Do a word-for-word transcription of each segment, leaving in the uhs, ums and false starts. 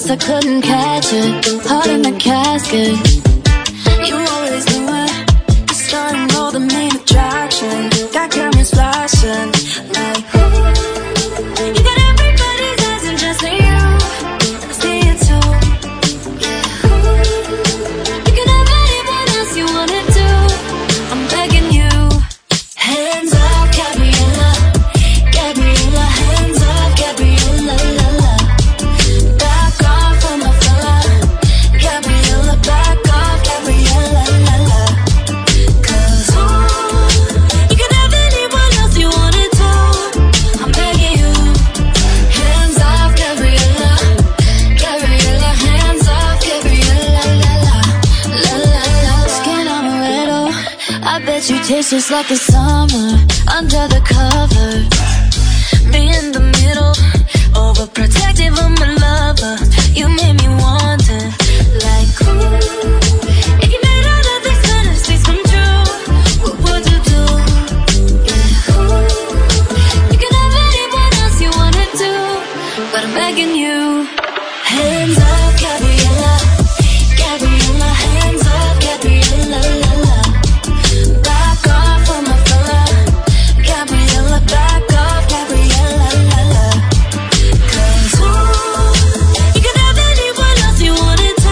guess I couldn't catch it. Heart in the casket. You always knew it. The starting all the main attraction. Got cameras flashing like, ooh. You got everybody's eyes and just you. I see it too. Yeah, ooh. You can have anyone else you wanna do. I'm begging you. Hands up, Gabriella. Gabriella, hands up, Gabriella, la la. Back off from my fella. Gabriella, back off, Gabriella, la la. Cause ooh, you can have anyone else you wanna do. I'm begging you. Hands off, Gabriella. Gabriella, hands off, Gabriella, la la. La la la. Skin amaretto, I bet you taste just like the summer under the covers. Me in the middle, overprotective of my lover. You made me want it, like ooh. If you made all of these fantasies come true, what would you do? Yeah, ooh. You can have anyone else you wanna do, but I'm begging you. Hands up, Gabriella. Gabriella, hands up, Gabriella, la la. Back off from my fella. Gabriella, back off, Gabriella, la la. Cause ooh, you can have anyone else you wanna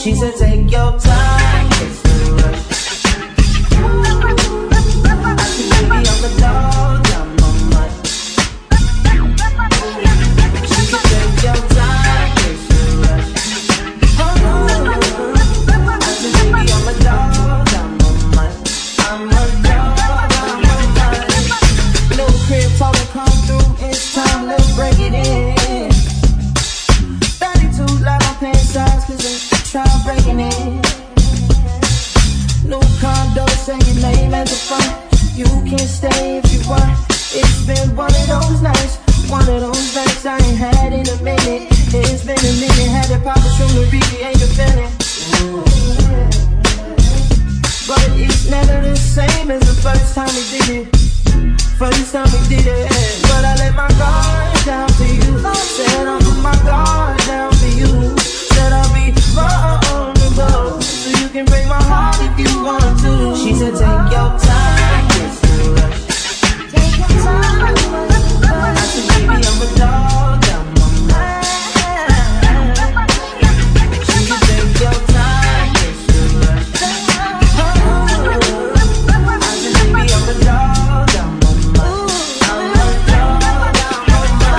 She said take your time, it's the rush. I said baby I'm the dog, I'm on my. She said take your time, it's the rush. I said baby I'm a dog, I'm on my. I'm a dog, I'm on my. Little crib told her come through, it's time, let's break it in. thirty-two like my pants size, cause they try breaking it. New condo, say your name at the front. You can stay if you want. It's been one of those nights, one of those nights I ain't had in a minute. It's been a minute, had it poppin' from the really ain't a feeling. But it's never the same as the first time we did it. First time we did it. But I let my guard down for you. Said I'll put my guard down for you. Said I'll be vulnerable, so you can break my heart if you want to. She said take your time, it's the rush. Take your time. I said baby I'm a dog, I'm on my. She said take your time, it's the rush. I said baby I'm a dog, I'm on my. I'm a dog, I'm on my.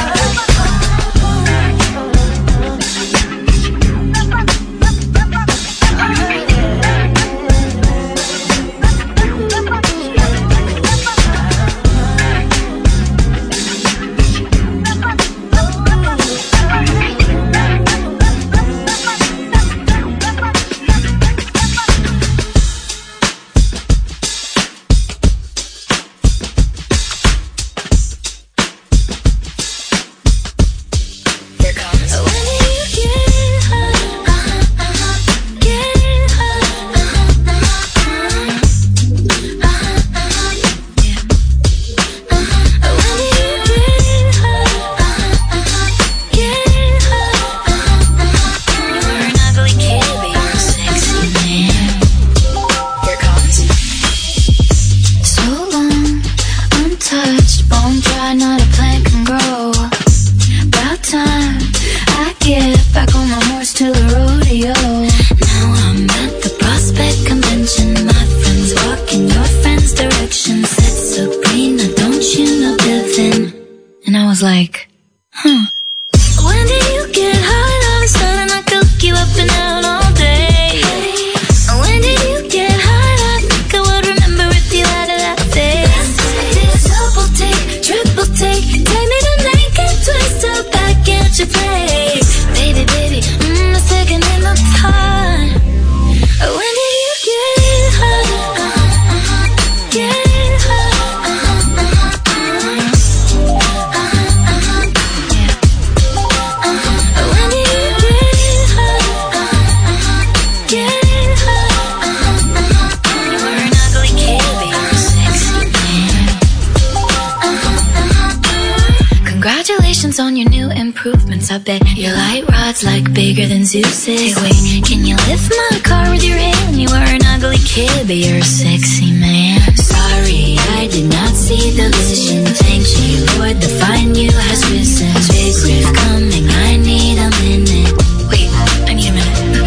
On your new improvements, I bet your light rod's like bigger than Zeus's. Hey, wait, can you lift my car with your hand? You are an ugly kid, but you're a sexy man. Sorry, I did not see the vision. Thank you, Lord, the fine you has risen. Big riff coming, I need a minute. Wait, I need a minute.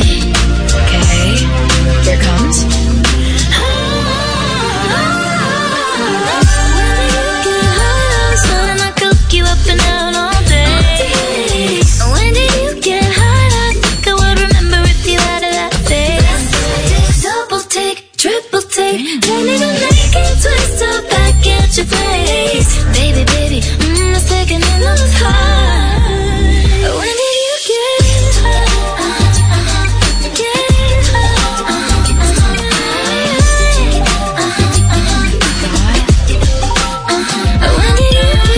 Okay, here it comes. You up and down all day. When did you get hot? I think I would remember if you had that face. Double take, triple take, turn it on naked, twist up back at your face. Baby, baby, mmm, a second in the heart. When did you get hot? Get hot. When did you get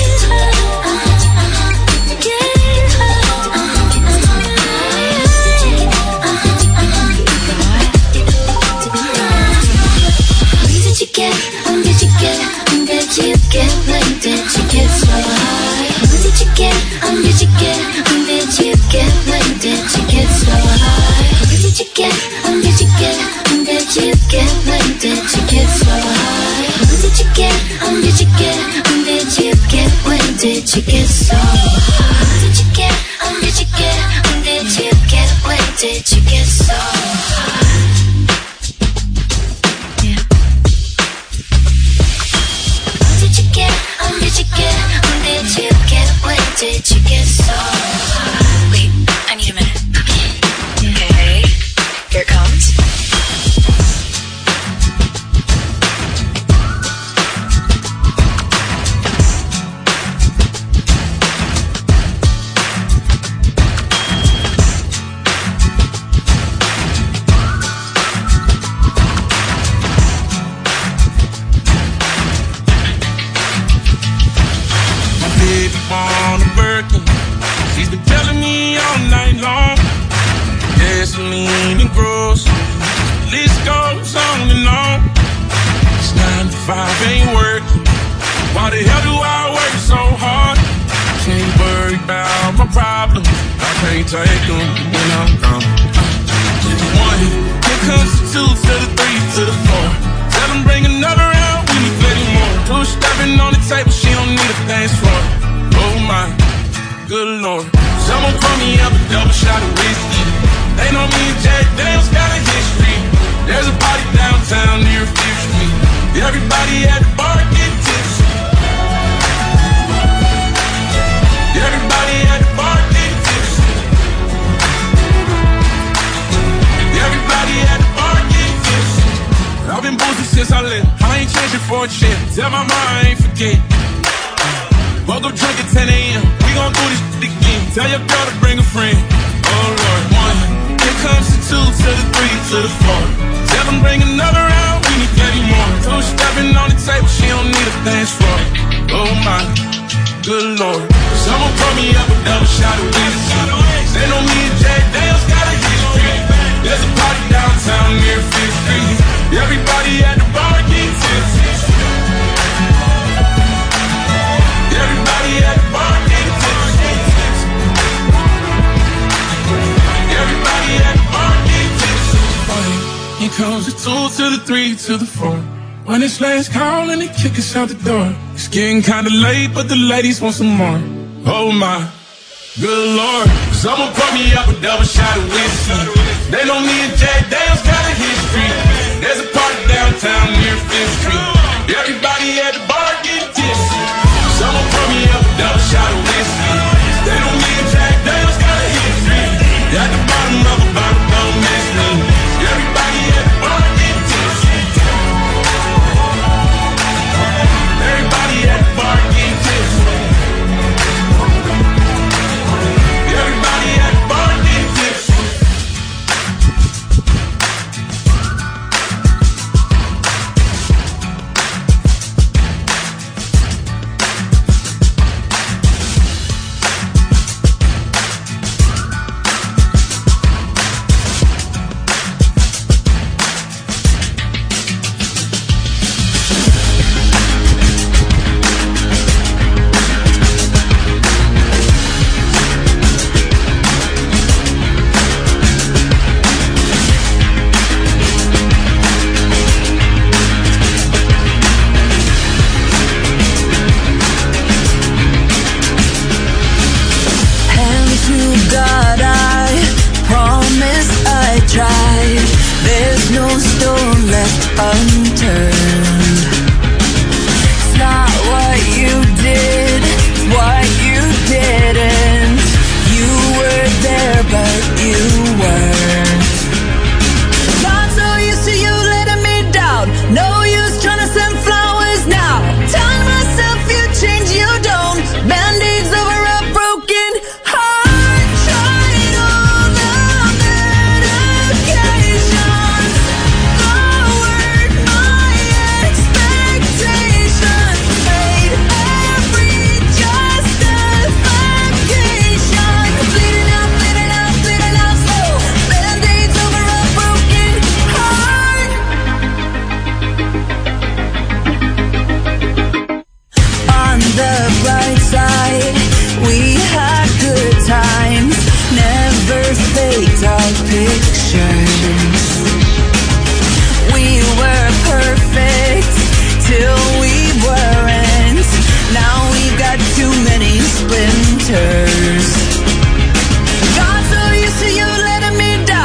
When did you get, when did you get, when did you get so high? When did you get, when did you get, when did you get, when did you get so high? When did you get, when did you get, when did you get, when did you get so high? When did you get, when did you get, when did you get, when did you get so high? When did you get, when did you get, when did you get, when did you get so high? Yeah. How did you get, how did you get, how did you get, where did you get so high? Wait, I need a minute. Okay, okay. Here it comes. Gasoline and groceries, list goes on and on. It's nine to five, ain't working. Why the hell do I work so hard? Can't worry about my problems, I can't take them when I'm gone. To the one, here comes the two, to the three, to the four. Tell them bring another round, we need plenty more. Two stepping on the table, she don't need a dance floor. Oh my, good lord. Someone pour me up a double shot of whiskey. They know me and Jack Daniels got a history. There's a party downtown near Fifth Street. Everybody at the bar get tipsy. Everybody at the bar get tipsy. Everybody at the bar get tipsy. I've been boozing since I left. I ain't changing for a check. Tell my mom I ain't forget. Woke up drunk at ten a.m. We gon' do this shit again. Tell your girl to bring a friend. Oh Lord, one. Here comes the two, to the three, to the four. Tell them bring another round, we need plenty more. Two stepping on the table, she don't need a dance floor. Oh my, good lord. Someone pour me up a double shot of whiskey. They know me and Jack Daniels got a history. There's a party downtown near Fifth Street. Everybody at the bar get tipsy. Everybody at the bar get tipsy. Everybody at the bar get tipsy. Here comes the two, to the three, to the four. When it's last call and they kick us out the door. It's getting kinda late, but the ladies want some more. Oh my, good lord. Someone pour me up a double shot of whiskey. They know me and Jack Daniels got a history. There's a party downtown near Fifth Street. Everybody at the bar get tipsy. Someone pour me up a double shot of whiskey. They know me and Jack Daniels got a history. At the bottom of a bottle, don't miss me. Everybody at the bar get tipsy. Everybody at the bar get tipsy. Everybody at the bar get tipsy. splinters. Got so used to you letting me down.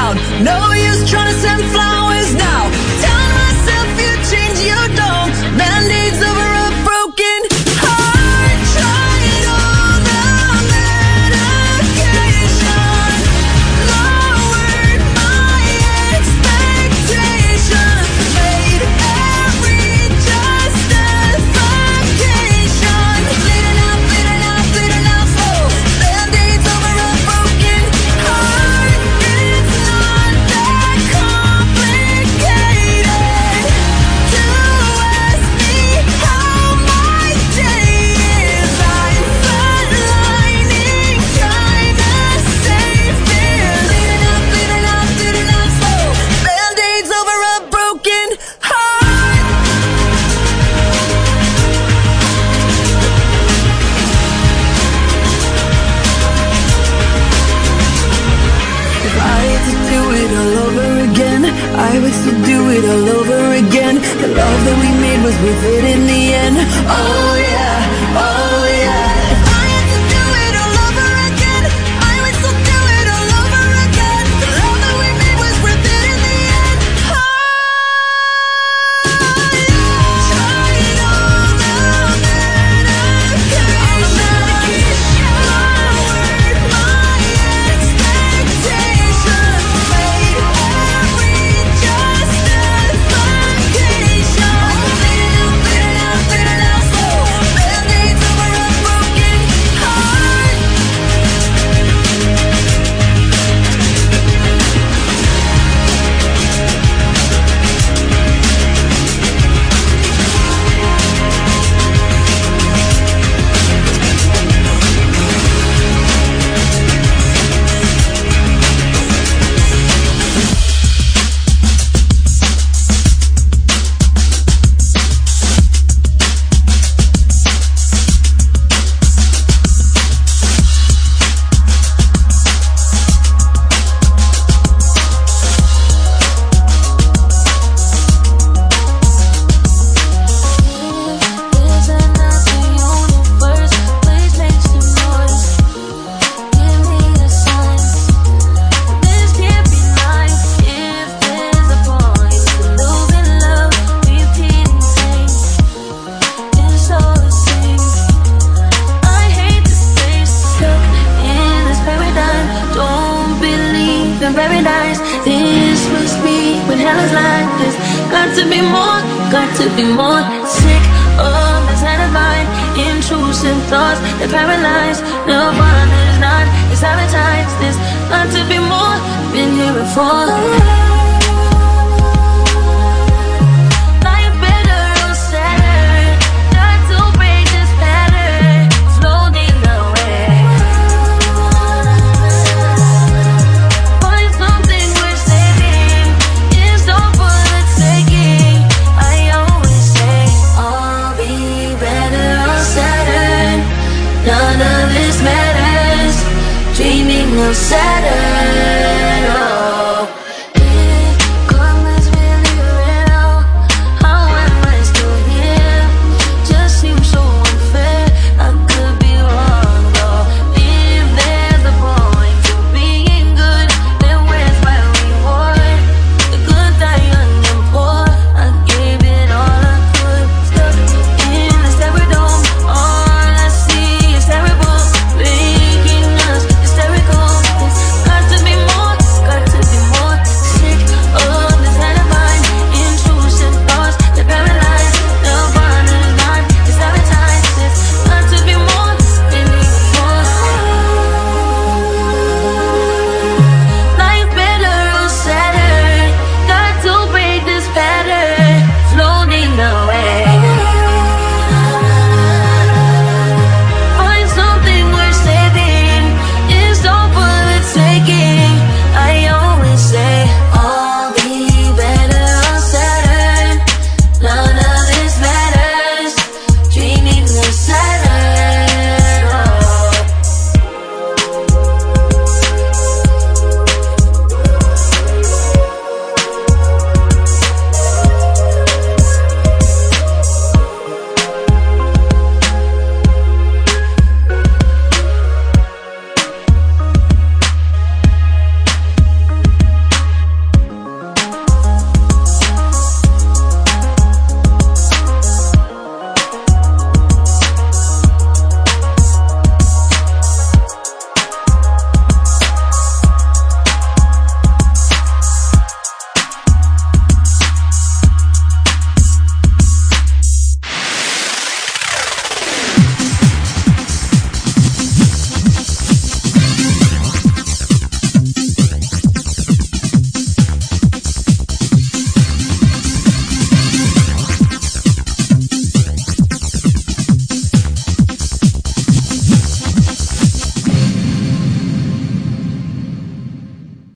would still do it all over again. The love that we made was worth it in the end. Oh yeah, oh yeah. If I had to do it all over again, I would still do it all over again. The love that we made was worth it in the end. Oh yeah. Tried all the medication, all the medication, my word, my expectation, made every justification. Bleed it out, bleed it out, bleed it out, so band-aids over a broken heart. Is that not the universe? Please make some noise. Give me the signs. This can't be life. If there's a point to losing love, repeating things, it's all the same. I hate to stay stuck in this paradigm. Don't believe in paradise. This must be when hell is like this. Got to be more, got to be more. Sick of this alibi, intrusive thoughts that paralyze. No one is not, it's sabotage this.